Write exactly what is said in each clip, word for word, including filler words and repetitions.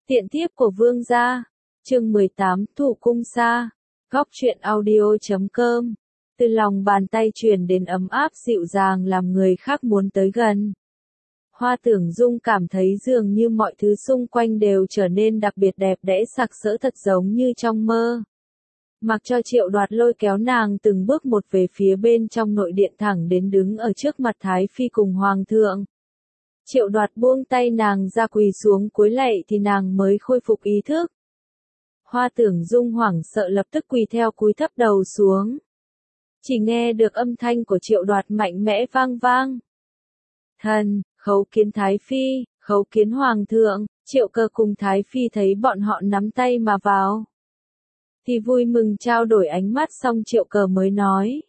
Tiện thiếp của vương gia. Chương mười tám, Thủ cung xa. Góc truyện audio chấm com. Từ lòng bàn tay truyền đến ấm áp dịu dàng làm người khác muốn tới gần. Hoa Tưởng Dung cảm thấy dường như mọi thứ xung quanh đều trở nên đặc biệt đẹp đẽ sặc sỡ thật giống như trong mơ. Mặc cho Triệu Đoạt lôi kéo nàng từng bước một về phía bên trong nội điện thẳng đến đứng ở trước mặt Thái Phi cùng Hoàng thượng. Triệu Đoạt buông tay nàng ra quỳ xuống cúi lạy thì nàng mới khôi phục ý thức. Hoa Tưởng Dung hoảng sợ lập tức quỳ theo cúi thấp đầu xuống. Chỉ nghe được âm thanh của Triệu Đoạt mạnh mẽ vang vang. Thần, khấu kiến Thái Phi, khấu kiến Hoàng thượng. Triệu Cơ cùng Thái Phi thấy bọn họ nắm tay mà vào. Thì vui mừng trao đổi ánh mắt xong Triệu Cờ mới nói.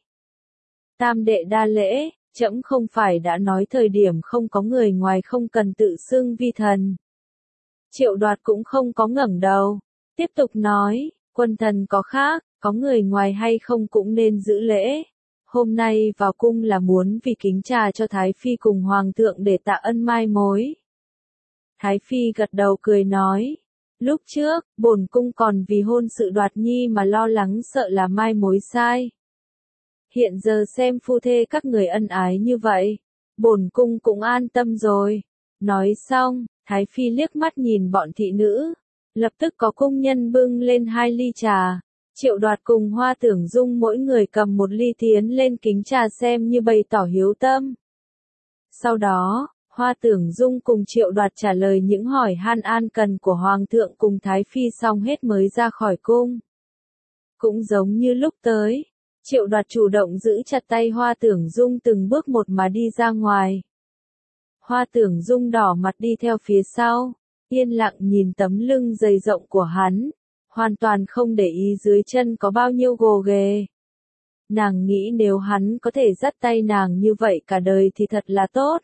Tam đệ đa lễ, trẫm không phải đã nói thời điểm không có người ngoài không cần tự xưng vi thần. Triệu Đoạt cũng không có ngẩng đầu, tiếp tục nói, quân thần có khác, có người ngoài hay không cũng nên giữ lễ. Hôm nay vào cung là muốn vì kính trà cho Thái Phi cùng Hoàng thượng để tạ ân mai mối. Thái Phi gật đầu cười nói. Lúc trước, bổn cung còn vì hôn sự Đoạt Nhi mà lo lắng sợ là mai mối sai. Hiện giờ xem phu thê các người ân ái như vậy, bổn cung cũng an tâm rồi. Nói xong, Thái Phi liếc mắt nhìn bọn thị nữ, lập tức có cung nhân bưng lên hai ly trà. Triệu Đoạt cùng Hoa Tưởng Dung mỗi người cầm một ly tiến lên kính trà xem như bày tỏ hiếu tâm. Sau đó, Hoa Tưởng Dung cùng Triệu Đoạt trả lời những hỏi han an cần của Hoàng thượng cùng Thái Phi xong hết mới ra khỏi cung. Cũng giống như lúc tới, Triệu Đoạt chủ động giữ chặt tay Hoa Tưởng Dung từng bước một mà đi ra ngoài. Hoa Tưởng Dung đỏ mặt đi theo phía sau, yên lặng nhìn tấm lưng dày rộng của hắn, hoàn toàn không để ý dưới chân có bao nhiêu gồ ghề. Nàng nghĩ nếu hắn có thể dắt tay nàng như vậy cả đời thì thật là tốt.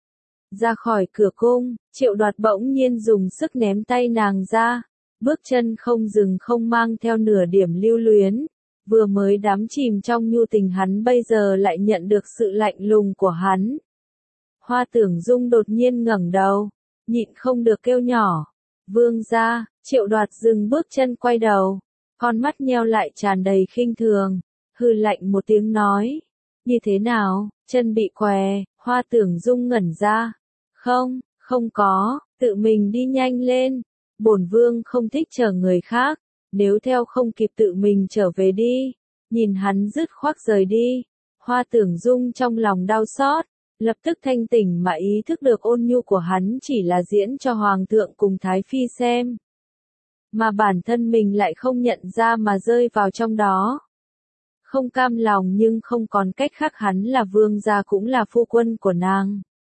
Ra khỏi cửa cung, Triệu Đoạt bỗng nhiên dùng sức ném tay nàng ra, bước chân không dừng không mang theo nửa điểm lưu luyến, vừa mới đắm chìm trong nhu tình hắn bây giờ lại nhận được sự lạnh lùng của hắn. Hoa Tưởng Dung đột nhiên ngẩng đầu, nhịn không được kêu nhỏ, vương gia. Triệu Đoạt dừng bước chân quay đầu, con mắt nheo lại tràn đầy khinh thường, hừ lạnh một tiếng nói, như thế nào, chân bị què. Hoa Tưởng Dung ngẩn ra. Không, không có, tự mình đi nhanh lên. Bổn vương không thích chờ người khác, nếu theo không kịp tự mình trở về đi. Nhìn hắn dứt khoát rời đi. Hoa Tưởng Dung trong lòng đau xót, lập tức thanh tỉnh mà ý thức được ôn nhu của hắn chỉ là diễn cho Hoàng thượng cùng Thái Phi xem. Mà bản thân mình lại không nhận ra mà rơi vào trong đó. Không cam lòng nhưng không còn cách khác, hắn là vương gia cũng là phu quân của nàng.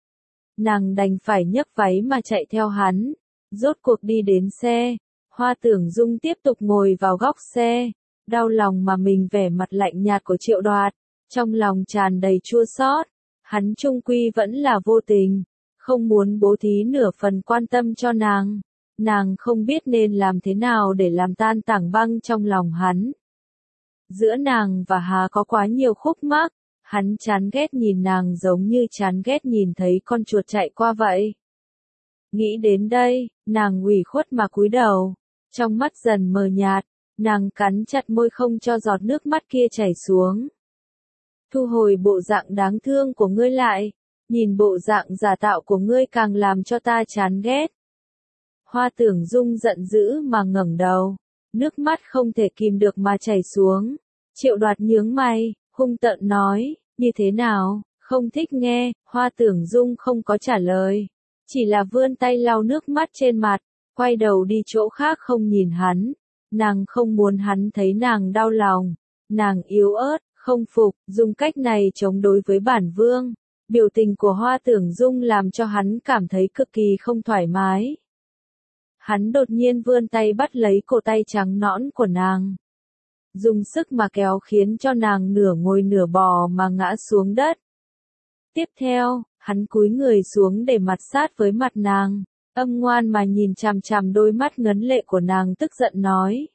Nàng đành phải nhấc váy mà chạy theo hắn, rốt cuộc đi đến xe. Hoa Tưởng Dung tiếp tục ngồi vào góc xe, đau lòng mà mình vẻ mặt lạnh nhạt của Triệu Đoạt, trong lòng tràn đầy chua xót. Hắn chung quy vẫn là vô tình, không muốn bố thí nửa phần quan tâm cho nàng. Nàng không biết nên làm thế nào để làm tan tảng băng trong lòng hắn. Giữa nàng và Hà có quá nhiều khúc mắc, hắn chán ghét nhìn nàng giống như chán ghét nhìn thấy con chuột chạy qua vậy. Nghĩ đến đây, nàng ủy khuất mà cúi đầu, trong mắt dần mờ nhạt, nàng cắn chặt môi không cho giọt nước mắt kia chảy xuống. Thu hồi bộ dạng đáng thương của ngươi lại, nhìn bộ dạng giả tạo của ngươi càng làm cho ta chán ghét. Hoa Tưởng Dung giận dữ mà ngẩng đầu, nước mắt không thể kìm được mà chảy xuống. Triệu Đoạt nhướng mày, hung tợn nói, như thế nào, không thích nghe. Hoa Tưởng Dung không có trả lời, chỉ là vươn tay lau nước mắt trên mặt, quay đầu đi chỗ khác không nhìn hắn. Nàng không muốn hắn thấy nàng đau lòng, nàng yếu ớt, không phục, dùng cách này chống đối với bản vương. Biểu tình của Hoa Tưởng Dung làm cho hắn cảm thấy cực kỳ không thoải mái. Hắn đột nhiên vươn tay bắt lấy cổ tay trắng nõn của nàng, dùng sức mà kéo khiến cho nàng nửa ngồi nửa bò mà ngã xuống đất. Tiếp theo, hắn cúi người xuống để mặt sát với mặt nàng, âm ngoan mà nhìn chằm chằm đôi mắt ngấn lệ của nàng, tức giận nói.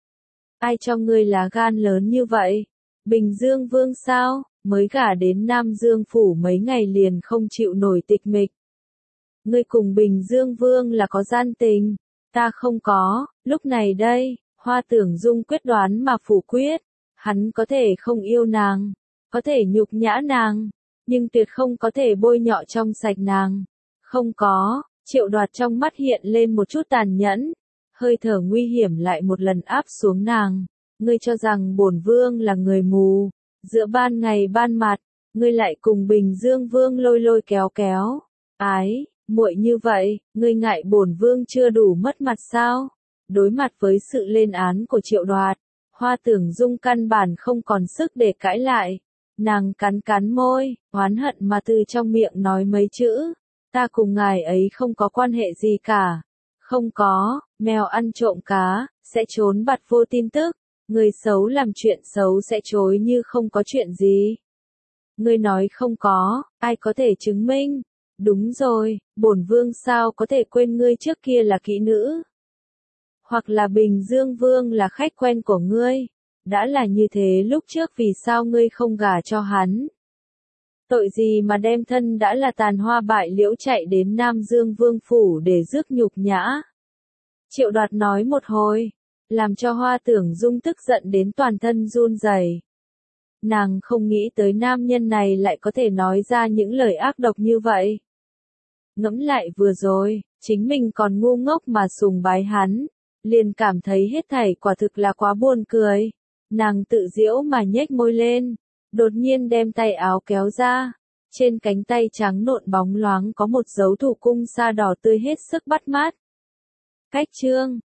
Ai cho ngươi lá gan lớn như vậy? Bình Dương Vương sao? Mới gả đến Nam Dương Phủ mấy ngày liền không chịu nổi tịch mịch. Ngươi cùng Bình Dương Vương là có gian tình. Ta không có, lúc này đây, Hoa Tưởng Dung quyết đoán mà phủ quyết, hắn có thể không yêu nàng, có thể nhục nhã nàng, nhưng tuyệt không có thể bôi nhọ trong sạch nàng. Không có, Triệu Đoạt trong mắt hiện lên một chút tàn nhẫn, hơi thở nguy hiểm lại một lần áp xuống nàng. Ngươi cho rằng bổn vương là người mù, giữa ban ngày ban mặt, ngươi lại cùng Bình Dương Vương lôi lôi kéo kéo. Ái, muội như vậy, ngươi ngại bổn vương chưa đủ mất mặt sao? Đối mặt với sự lên án của Triệu Đoạt, Hoa Tưởng Dung căn bản không còn sức để cãi lại. Nàng cắn cắn môi, oán hận mà từ trong miệng nói mấy chữ. Ta cùng ngài ấy không có quan hệ gì cả. Không có, mèo ăn trộm cá, sẽ trốn bặt vô tin tức. Người xấu làm chuyện xấu sẽ chối như không có chuyện gì. Ngươi nói không có, ai có thể chứng minh? Đúng rồi, bổn vương sao có thể quên ngươi trước kia là kỹ nữ? Hoặc là Bình Dương Vương là khách quen của ngươi? Đã là như thế lúc trước vì sao ngươi không gả cho hắn? Tội gì mà đem thân đã là tàn hoa bại liễu chạy đến Nam Dương Vương Phủ để rước nhục nhã? Triệu Đoạt nói một hồi, làm cho Hoa Tưởng Dung tức giận đến toàn thân run rẩy. Nàng không nghĩ tới nam nhân này lại có thể nói ra những lời ác độc như vậy. Ngẫm lại vừa rồi, chính mình còn ngu ngốc mà sùng bái hắn, liền cảm thấy hết thảy quả thực là quá buồn cười. Nàng tự giễu mà nhếch môi lên, đột nhiên đem tay áo kéo ra, trên cánh tay trắng nộn bóng loáng có một dấu thủ cung sa đỏ tươi hết sức bắt mắt. Cách chương